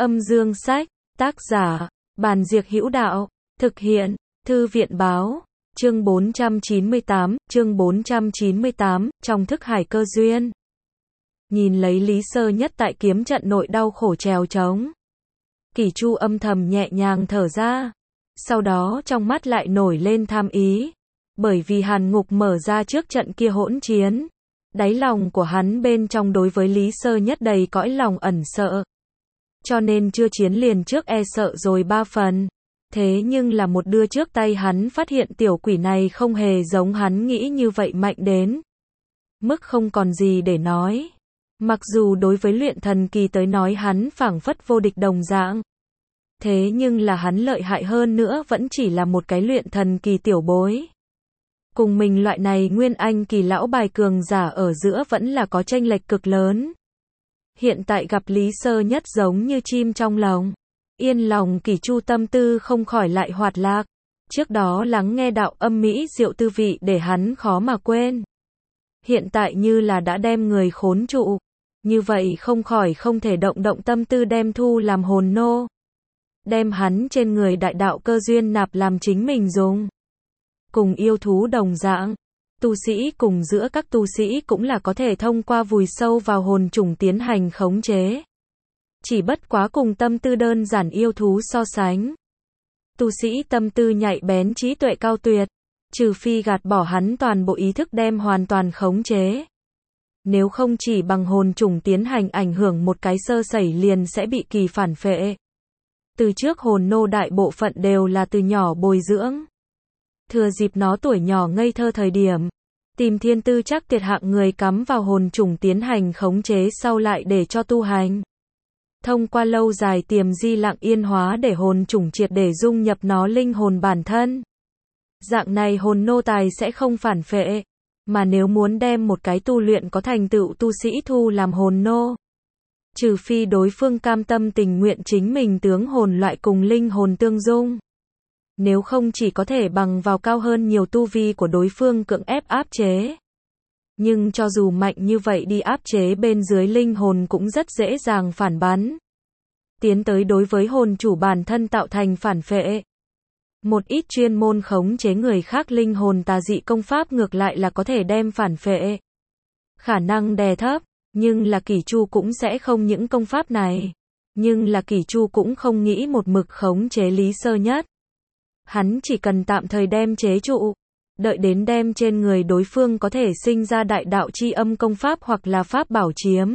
Âm dương sách, tác giả, Bàn Diệc Hữu Đạo, thực hiện, Thư viện báo, chương 498, trong thức hải cơ duyên. Nhìn lấy Lý Sơ Nhất tại kiếm trận nội đau khổ trèo trống. Kỷ Chu âm thầm nhẹ nhàng thở ra. Sau đó trong mắt lại nổi lên tham ý. Bởi vì Hàn Ngục mở ra trước trận kia hỗn chiến. Đáy lòng của hắn bên trong đối với Lý Sơ Nhất đầy cõi lòng ẩn sợ. Cho nên chưa chiến liền trước e sợ rồi 3 phần. Thế nhưng là một đưa trước tay hắn phát hiện tiểu quỷ này không hề giống hắn nghĩ như vậy mạnh đến mức không còn gì để nói. Mặc dù đối với luyện thần kỳ tới nói hắn phảng phất vô địch đồng dạng. Thế nhưng là hắn lợi hại hơn nữa vẫn chỉ là một cái luyện thần kỳ tiểu bối. Cùng mình loại này nguyên anh kỳ lão bài cường giả ở giữa vẫn là có chênh lệch cực lớn. Hiện tại gặp Lý Sơ Nhất giống như chim trong lồng. Yên lòng Kỷ Chu tâm tư không khỏi lại hoạt lạc. Trước đó lắng nghe đạo âm mỹ diệu tư vị để hắn khó mà quên. Hiện tại như là đã đem người khốn trụ. Như vậy không khỏi không thể động tâm tư đem thu làm hồn nô. Đem hắn trên người đại đạo cơ duyên nạp làm chính mình dùng. Cùng yêu thú đồng dạng. Tu sĩ cùng giữa các tu sĩ cũng là có thể thông qua vùi sâu vào hồn trùng tiến hành khống chế. Chỉ bất quá cùng tâm tư đơn giản yêu thú so sánh. Tu sĩ tâm tư nhạy bén trí tuệ cao tuyệt. Trừ phi gạt bỏ hắn toàn bộ ý thức đem hoàn toàn khống chế. Nếu không chỉ bằng hồn trùng tiến hành ảnh hưởng một cái sơ sẩy liền sẽ bị kỳ phản phệ. Từ trước hồn nô đại bộ phận đều là từ nhỏ bồi dưỡng. Thừa dịp nó tuổi nhỏ ngây thơ thời điểm. Tìm thiên tư chắc tuyệt hạng người cắm vào hồn trùng tiến hành khống chế sau lại để cho tu hành. Thông qua lâu dài tiềm di lặng yên hóa để hồn trùng triệt để dung nhập nó linh hồn bản thân. Dạng này hồn nô tài sẽ không phản phệ. Mà nếu muốn đem một cái tu luyện có thành tựu tu sĩ thu làm hồn nô. Trừ phi đối phương cam tâm tình nguyện chính mình tướng hồn loại cùng linh hồn tương dung. Nếu không chỉ có thể bằng vào cao hơn nhiều tu vi của đối phương cưỡng ép áp chế. Nhưng cho dù mạnh như vậy đi áp chế bên dưới linh hồn cũng rất dễ dàng phản bắn. Tiến tới đối với hồn chủ bản thân tạo thành phản phệ. Một ít chuyên môn khống chế người khác linh hồn tà dị công pháp ngược lại là có thể đem phản phệ. Khả năng đè thấp, nhưng là Kỷ Chu cũng sẽ không những công pháp này. Nhưng là Kỷ Chu cũng không nghĩ một mực khống chế Lý Sơ Nhất. Hắn chỉ cần tạm thời đem chế trụ. Đợi đến đem trên người đối phương có thể sinh ra đại đạo chi âm công pháp hoặc là pháp bảo chiếm.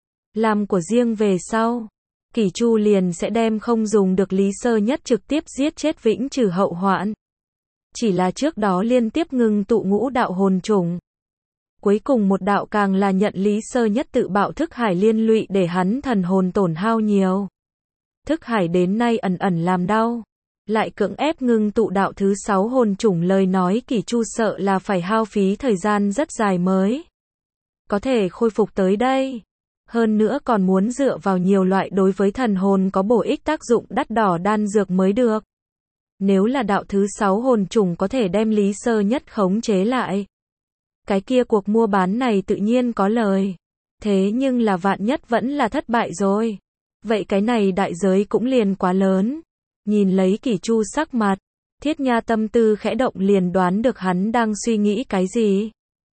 Làm của riêng về sau. Kỷ Chu liền sẽ đem không dùng được Lý Sơ Nhất trực tiếp giết chết vĩnh trừ hậu hoạn. Chỉ là trước đó liên tiếp ngưng tụ ngũ đạo hồn trùng. Cuối cùng một đạo càng là nhận Lý Sơ Nhất tự bạo thức hải liên lụy để hắn thần hồn tổn hao nhiều. Thức hải đến nay ẩn ẩn làm đau. Lại cưỡng ép ngưng tụ đạo thứ 6 hồn trùng lời nói Kỷ Chu sợ là phải hao phí thời gian rất dài mới có thể khôi phục tới đây. Hơn nữa còn muốn dựa vào nhiều loại đối với thần hồn có bổ ích tác dụng đắt đỏ đan dược mới được. Nếu là đạo thứ 6 hồn trùng có thể đem Lý Sơ Nhất khống chế lại. Cái kia cuộc mua bán này tự nhiên có lời. Thế nhưng là vạn nhất vẫn là thất bại rồi. Vậy cái này đại giới cũng liền quá lớn. Nhìn lấy Kỷ Chu sắc mặt. Thiết Nha tâm tư khẽ động liền đoán được hắn đang suy nghĩ cái gì.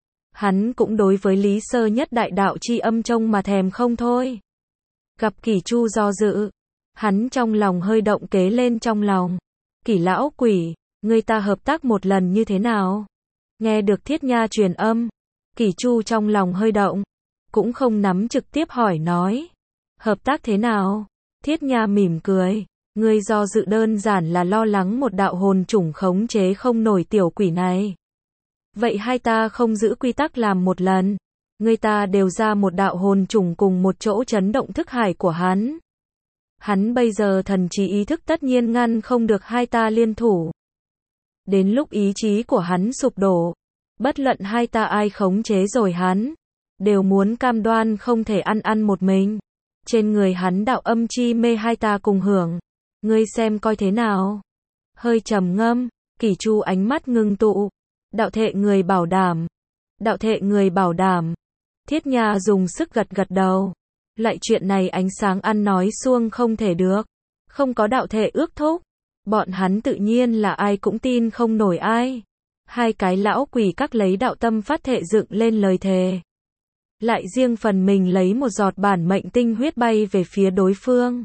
Hắn cũng đối với Lý Sơ Nhất đại đạo chi âm trông mà thèm không thôi. Gặp Kỷ Chu do dự. Hắn trong lòng hơi động kế lên trong lòng. Kỷ lão quỷ, người ta hợp tác một lần như thế nào? Nghe được Thiết Nha truyền âm. Kỷ Chu trong lòng hơi động. Cũng không nắm trực tiếp hỏi nói. Hợp tác thế nào? Thiết Nha mỉm cười. Ngươi do dự đơn giản là lo lắng một đạo hồn trùng khống chế không nổi tiểu quỷ này. Vậy hai ta không giữ quy tắc làm một lần. Người ta đều ra một đạo hồn trùng cùng một chỗ chấn động thức hải của hắn. Hắn bây giờ thần trí ý thức tất nhiên ngăn không được hai ta liên thủ. Đến lúc ý chí của hắn sụp đổ. Bất luận hai ta ai khống chế rồi hắn. Đều muốn cam đoan không thể ăn một mình. Trên người hắn đạo âm chi mê hai ta cùng hưởng. Ngươi xem coi thế nào. Hơi trầm ngâm. Kỷ Chu ánh mắt ngưng tụ. Đạo thệ người bảo đảm. Đạo thệ người bảo đảm. Thiết Nha dùng sức gật đầu. Lại chuyện này ánh sáng ăn nói suông không thể được. Không có đạo thể ước thúc. Bọn hắn tự nhiên là ai cũng tin không nổi ai. Hai cái lão quỷ các lấy đạo tâm phát thệ dựng lên lời thề. Lại riêng phần mình lấy một giọt bản mệnh tinh huyết bay về phía đối phương.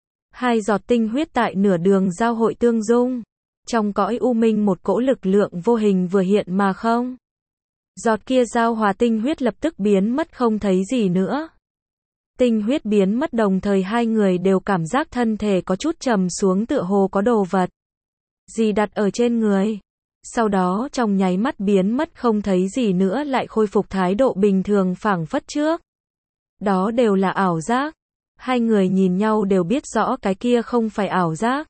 Hai giọt tinh huyết tại nửa đường giao hội tương dung. Trong cõi u minh một cỗ lực lượng vô hình vừa hiện mà không. Giọt kia giao hòa tinh huyết lập tức biến mất không thấy gì nữa. Tinh huyết biến mất đồng thời hai người đều cảm giác thân thể có chút trầm xuống tựa hồ có đồ vật gì đặt ở trên người. Sau đó trong nháy mắt biến mất không thấy gì nữa lại khôi phục thái độ bình thường phảng phất trước. Đó đều là ảo giác. Hai người nhìn nhau đều biết rõ cái kia không phải ảo giác,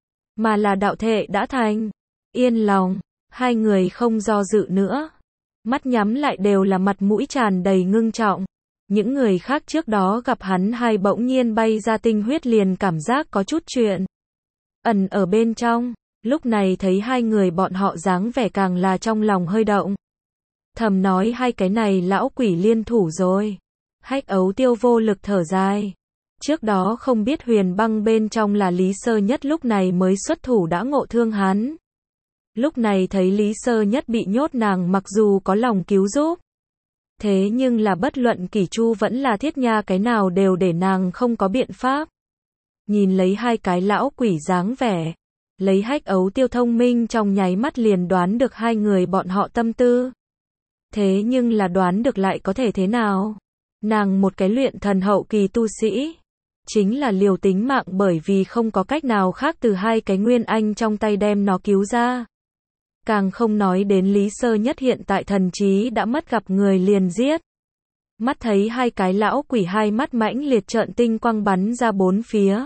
mà là đạo thể đã thành. Yên lòng, hai người không do dự nữa. Mắt nhắm lại đều là mặt mũi tràn đầy ngưng trọng. Những người khác trước đó gặp hắn hai bỗng nhiên bay ra tinh huyết liền cảm giác có chút chuyện ẩn ở bên trong. Lúc này thấy hai người bọn họ dáng vẻ càng là trong lòng hơi động. Thầm nói hai cái này lão quỷ liên thủ rồi. Hách Ấu Tiêu vô lực thở dài. Trước đó không biết Huyền Băng bên trong là Lý Sơ Nhất lúc này mới xuất thủ đã ngộ thương hắn. Lúc này thấy Lý Sơ Nhất bị nhốt nàng mặc dù có lòng cứu giúp. Thế nhưng là bất luận Kỷ Chu vẫn là Thiết Nha cái nào đều để nàng không có biện pháp. Nhìn lấy hai cái lão quỷ dáng vẻ. Lấy Hách Ấu Tiêu thông minh trong nháy mắt liền đoán được hai người bọn họ tâm tư. Thế nhưng là đoán được lại có thể thế nào? Nàng một cái luyện thần hậu kỳ tu sĩ. Chính là liều tính mạng bởi vì không có cách nào khác từ hai cái nguyên anh trong tay đem nó cứu ra. Càng không nói đến Lý Sơ Nhất hiện tại thần trí đã mất gặp người liền giết. Mắt thấy hai cái lão quỷ hai mắt mãnh liệt trợn tinh quang bắn ra bốn phía.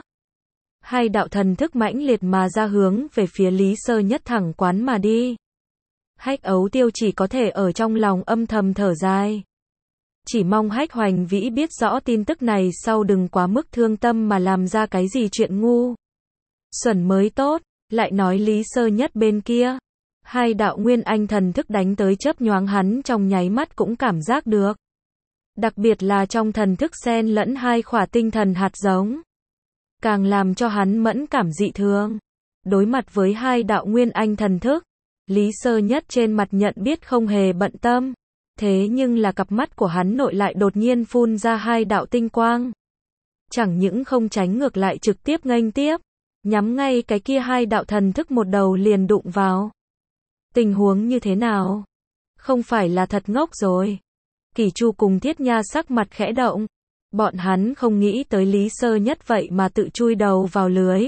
Hai đạo thần thức mãnh liệt mà ra hướng về phía Lý Sơ Nhất thẳng quán mà đi. Hách Ấu Tiêu chỉ có thể ở trong lòng âm thầm thở dài. Chỉ mong Hách Hoành Vĩ biết rõ tin tức này sau đừng quá mức thương tâm mà làm ra cái gì chuyện ngu xuẩn mới tốt. Lại nói Lý Sơ Nhất bên kia. Hai đạo nguyên anh thần thức đánh tới chớp nhoáng hắn trong nháy mắt cũng cảm giác được. Đặc biệt là trong thần thức xen lẫn hai khỏa tinh thần hạt giống. Càng làm cho hắn mẫn cảm dị thường. Đối mặt với hai đạo nguyên anh thần thức. Lý Sơ Nhất trên mặt nhận biết không hề bận tâm. Thế nhưng là cặp mắt của hắn nội lại đột nhiên phun ra hai đạo tinh quang. Chẳng những không tránh ngược lại trực tiếp nghênh tiếp. Nhắm ngay cái kia hai đạo thần thức một đầu liền đụng vào. Tình huống như thế nào? Không phải là thật ngốc rồi. Kỷ Chu cùng Thiết Nha sắc mặt khẽ động. Bọn hắn không nghĩ tới Lý Sơ Nhất vậy mà tự chui đầu vào lưới.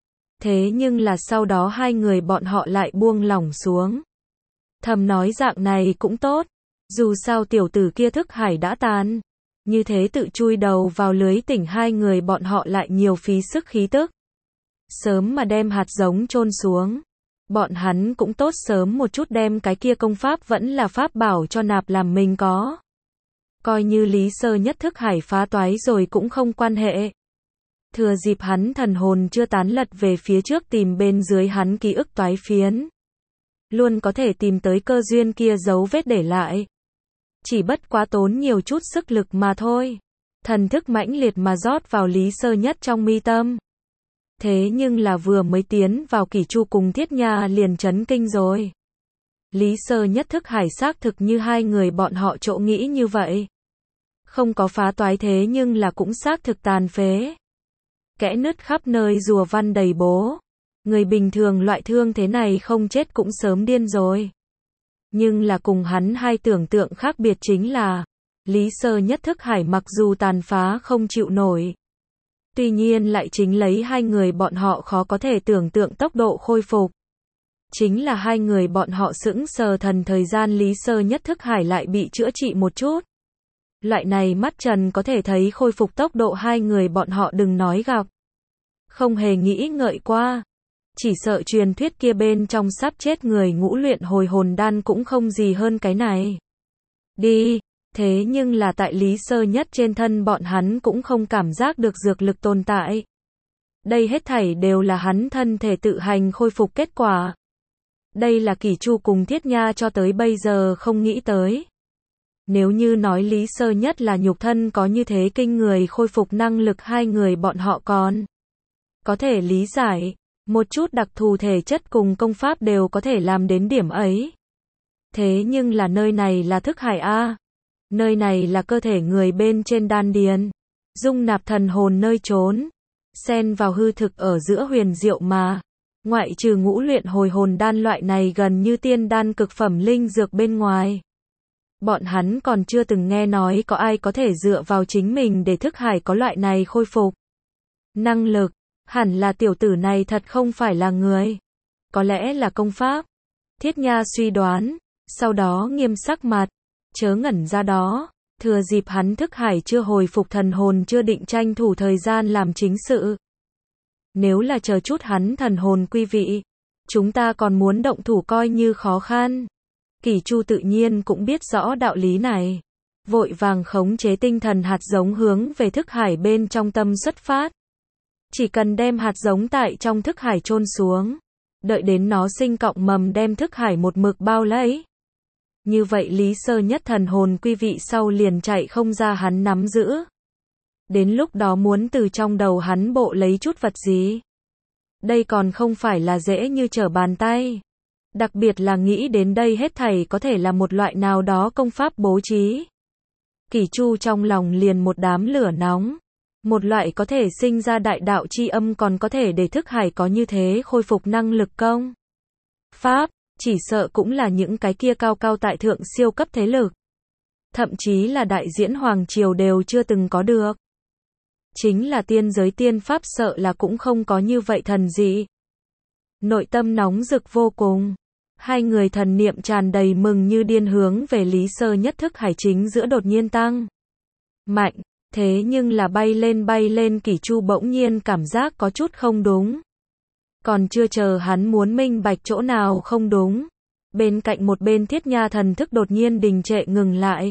Thế nhưng là sau đó hai người bọn họ lại buông lỏng xuống. Thầm nói dạng này cũng tốt. Dù sao tiểu tử kia thức hải đã tàn. Như thế tự chui đầu vào lưới tỉnh hai người bọn họ lại nhiều phí sức khí tức. Sớm mà đem hạt giống chôn xuống. Bọn hắn cũng tốt sớm một chút đem cái kia công pháp vẫn là pháp bảo cho nạp làm mình có. Coi như Lý Sơ Nhất thức hải phá toái rồi cũng không quan hệ. Thừa dịp hắn thần hồn chưa tán lật về phía trước tìm bên dưới hắn ký ức toái phiến. Luôn có thể tìm tới cơ duyên kia dấu vết để lại. Chỉ bất quá tốn nhiều chút sức lực mà thôi. Thần thức mãnh liệt mà rót vào Lý Sơ Nhất trong mi tâm. Thế nhưng là vừa mới tiến vào Kỷ Chu cùng Thiết Nha liền chấn kinh rồi. Lý Sơ Nhất thức hải xác thực như hai người bọn họ chỗ nghĩ như vậy. Không có phá toái thế nhưng là cũng xác thực tàn phế. Kẽ nứt khắp nơi rùa văn đầy bố. Người bình thường loại thương thế này không chết cũng sớm điên rồi. Nhưng là cùng hắn hai tưởng tượng khác biệt chính là Lý Sơ Nhất thức hải mặc dù tàn phá không chịu nổi. Tuy nhiên lại chính lấy hai người bọn họ khó có thể tưởng tượng tốc độ khôi phục. Chính là hai người bọn họ sững sờ thần thời gian Lý Sơ Nhất thức hải lại bị chữa trị một chút. Loại này mắt trần có thể thấy khôi phục tốc độ hai người bọn họ đừng nói gặp. Không hề nghĩ ngợi qua. Chỉ sợ truyền thuyết kia bên trong sắp chết người ngũ luyện hồi hồn đan cũng không gì hơn cái này. Đi. Thế nhưng là tại Lý Sơ Nhất trên thân bọn hắn cũng không cảm giác được dược lực tồn tại. Đây hết thảy đều là hắn thân thể tự hành khôi phục kết quả. Đây là Kỷ Chu cùng Thiết Nha cho tới bây giờ không nghĩ tới. Nếu như nói Lý Sơ Nhất là nhục thân có như thế kinh người khôi phục năng lực, hai người bọn họ còn có thể lý giải, một chút đặc thù thể chất cùng công pháp đều có thể làm đến điểm ấy. Thế nhưng là nơi này là thức hải a, nơi này là cơ thể người bên trên đan điền, dung nạp thần hồn nơi trốn, xen vào hư thực ở giữa huyền diệu mà. Ngoại trừ ngũ luyện hồi hồn đan loại này gần như tiên đan cực phẩm linh dược bên ngoài, bọn hắn còn chưa từng nghe nói có ai có thể dựa vào chính mình để thức hải có loại này khôi phục năng lực. Hẳn là tiểu tử này thật không phải là người, có lẽ là công pháp. Thiết Nha suy đoán, sau đó nghiêm sắc mặt, chớ ngẩn ra đó, thừa dịp hắn thức hải chưa hồi phục thần hồn chưa định tranh thủ thời gian làm chính sự. Nếu là chờ chút hắn thần hồn quy vị, chúng ta còn muốn động thủ coi như khó khăn. Kỷ Chu tự nhiên cũng biết rõ đạo lý này, vội vàng khống chế tinh thần hạt giống hướng về thức hải bên trong tâm xuất phát. Chỉ cần đem hạt giống tại trong thức hải chôn xuống, đợi đến nó sinh cọng mầm đem thức hải một mực bao lấy. Như vậy Lý Sơ Nhất thần hồn quy vị sau liền chạy không ra hắn nắm giữ. Đến lúc đó muốn từ trong đầu hắn bộ lấy chút vật gì? Đây còn không phải là dễ như trở bàn tay. Đặc biệt là nghĩ đến đây hết thảy có thể là một loại nào đó công pháp bố trí. Kỷ Chu trong lòng liền một đám lửa nóng. Một loại có thể sinh ra đại đạo chi âm còn có thể để thức hải có như thế khôi phục năng lực công pháp, chỉ sợ cũng là những cái kia cao cao tại thượng siêu cấp thế lực. Thậm chí là đại diễn hoàng triều đều chưa từng có được. Chính là tiên giới tiên pháp sợ là cũng không có như vậy thần dị. Nội tâm nóng rực vô cùng. Hai người thần niệm tràn đầy mừng như điên hướng về Lý Sơ Nhất thức hải chính giữa đột nhiên tăng mạnh. Thế nhưng là bay lên Kỷ Chu bỗng nhiên cảm giác có chút không đúng. Còn chưa chờ hắn muốn minh bạch chỗ nào không đúng. Bên cạnh một bên Thiết Nha thần thức đột nhiên đình trệ ngừng lại.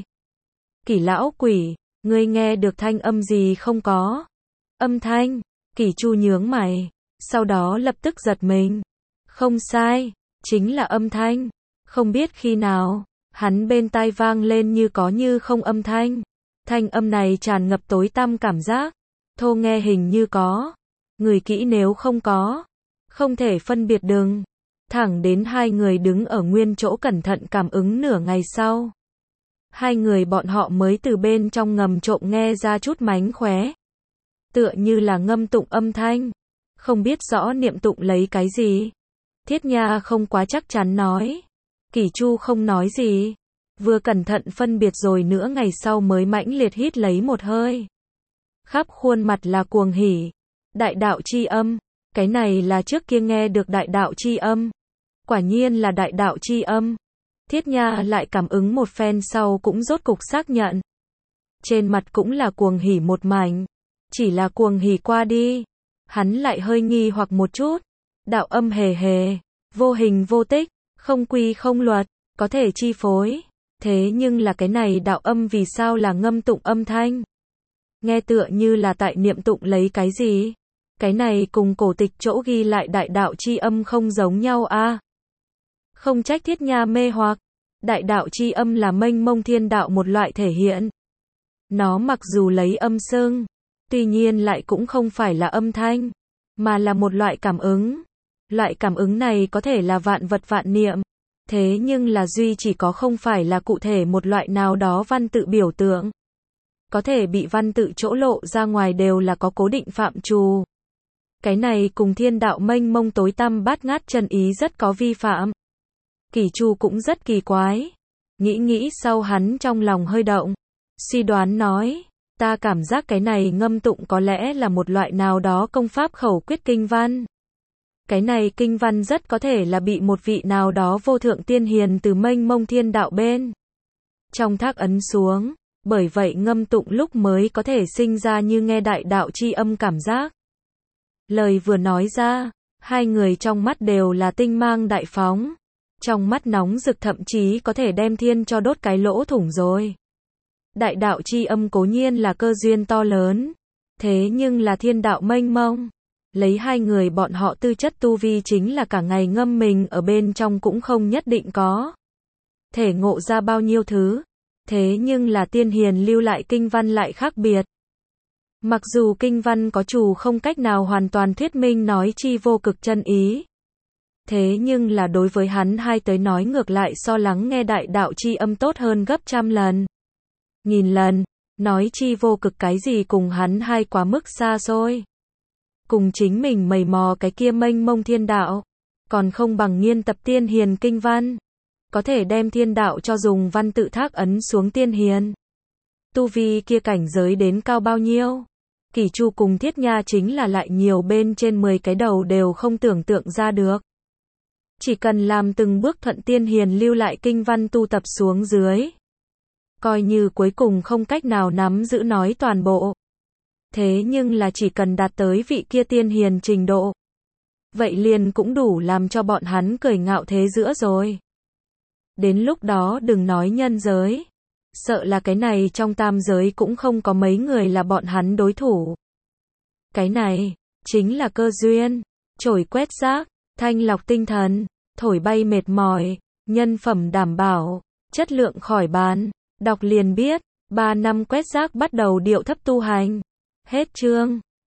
Kỷ lão quỷ, ngươi nghe được thanh âm gì không có? Âm thanh, Kỷ Chu nhướng mày, sau đó lập tức giật mình. Không sai, chính là âm thanh. Không biết khi nào, hắn bên tai vang lên như có như không âm thanh. Thanh âm này tràn ngập tối tăm cảm giác, thô nghe hình như có, người kỹ nếu không có, không thể phân biệt đừng. Thẳng đến hai người đứng ở nguyên chỗ cẩn thận cảm ứng nửa ngày sau. Hai người bọn họ mới từ bên trong ngầm trộm nghe ra chút mánh khóe. Tựa như là ngâm tụng âm thanh, không biết rõ niệm tụng lấy cái gì. Thiết Nha không quá chắc chắn nói. Kỷ Chu không nói gì. Vừa cẩn thận phân biệt rồi nữa ngày sau mới mãnh liệt hít lấy một hơi. Khắp khuôn mặt là cuồng hỉ. Đại đạo chi âm. Cái này là trước kia nghe được đại đạo chi âm. Quả nhiên là đại đạo chi âm. Thiết Nha lại cảm ứng một phen sau cũng rốt cục xác nhận. Trên mặt cũng là cuồng hỉ một mảnh. Chỉ là cuồng hỉ qua đi. Hắn lại hơi nghi hoặc một chút. Đạo âm hề hề. Vô hình vô tích. Không quy không luật. Có thể chi phối. Thế nhưng là cái này đạo âm vì sao là ngâm tụng âm thanh? Nghe tựa như là tại niệm tụng lấy cái gì? Cái này cùng cổ tịch chỗ ghi lại đại đạo chi âm không giống nhau a. Không trách Thiết Nha mê hoặc. Đại đạo chi âm là mênh mông thiên đạo một loại thể hiện. Nó mặc dù lấy âm xưng, tuy nhiên lại cũng không phải là âm thanh, mà là một loại cảm ứng. Loại cảm ứng này có thể là vạn vật vạn niệm. Thế nhưng là duy chỉ có không phải là cụ thể một loại nào đó văn tự biểu tượng. Có thể bị văn tự chỗ lộ ra ngoài đều là có cố định phạm trù. Cái này cùng thiên đạo mênh mông tối tăm bát ngát chân ý rất có vi phạm. Kỷ Chu cũng rất kỳ quái. Nghĩ sau hắn trong lòng hơi động. Suy đoán nói, ta cảm giác cái này ngâm tụng có lẽ là một loại nào đó công pháp khẩu quyết kinh văn. Cái này kinh văn rất có thể là bị một vị nào đó vô thượng tiên hiền từ mênh mông thiên đạo bên trong thác ấn xuống, bởi vậy ngâm tụng lúc mới có thể sinh ra như nghe đại đạo chi âm cảm giác. Lời vừa nói ra, hai người trong mắt đều là tinh mang đại phóng, trong mắt nóng rực thậm chí có thể đem thiên cho đốt cái lỗ thủng rồi. Đại đạo chi âm cố nhiên là cơ duyên to lớn, thế nhưng là thiên đạo mênh mông. Lấy hai người bọn họ tư chất tu vi chính là cả ngày ngâm mình ở bên trong cũng không nhất định có thể ngộ ra bao nhiêu thứ. Thế nhưng là tiên hiền lưu lại kinh văn lại khác biệt. Mặc dù kinh văn có chủ không cách nào hoàn toàn thuyết minh nói chi vô cực chân ý. Thế nhưng là đối với hắn hai tới nói ngược lại so lắng nghe đại đạo chi âm tốt hơn gấp trăm lần. Nghìn lần, nói chi vô cực cái gì cùng hắn hai quá mức xa xôi. Cùng chính mình mày mò cái kia mênh mông thiên đạo, còn không bằng nghiên tập tiên hiền kinh văn. Có thể đem thiên đạo cho dùng văn tự thác ấn xuống tiên hiền. Tu vi kia cảnh giới đến cao bao nhiêu? Kỷ Chu cùng Thiết Nha chính là lại nhiều bên trên 10 cái đầu đều không tưởng tượng ra được. Chỉ cần làm từng bước thuận tiên hiền lưu lại kinh văn tu tập xuống dưới. Coi như cuối cùng không cách nào nắm giữ nói toàn bộ. Thế nhưng là chỉ cần đạt tới vị kia tiên hiền trình độ. Vậy liền cũng đủ làm cho bọn hắn cười ngạo thế giữa rồi. Đến lúc đó đừng nói nhân giới. Sợ là cái này trong tam giới cũng không có mấy người là bọn hắn đối thủ. Cái này, chính là cơ duyên. Trổi quét rác, thanh lọc tinh thần, thổi bay mệt mỏi, nhân phẩm đảm bảo, chất lượng khỏi bàn. Đọc liền biết, 3 năm quét rác bắt đầu điệu thấp tu hành. Hết chương.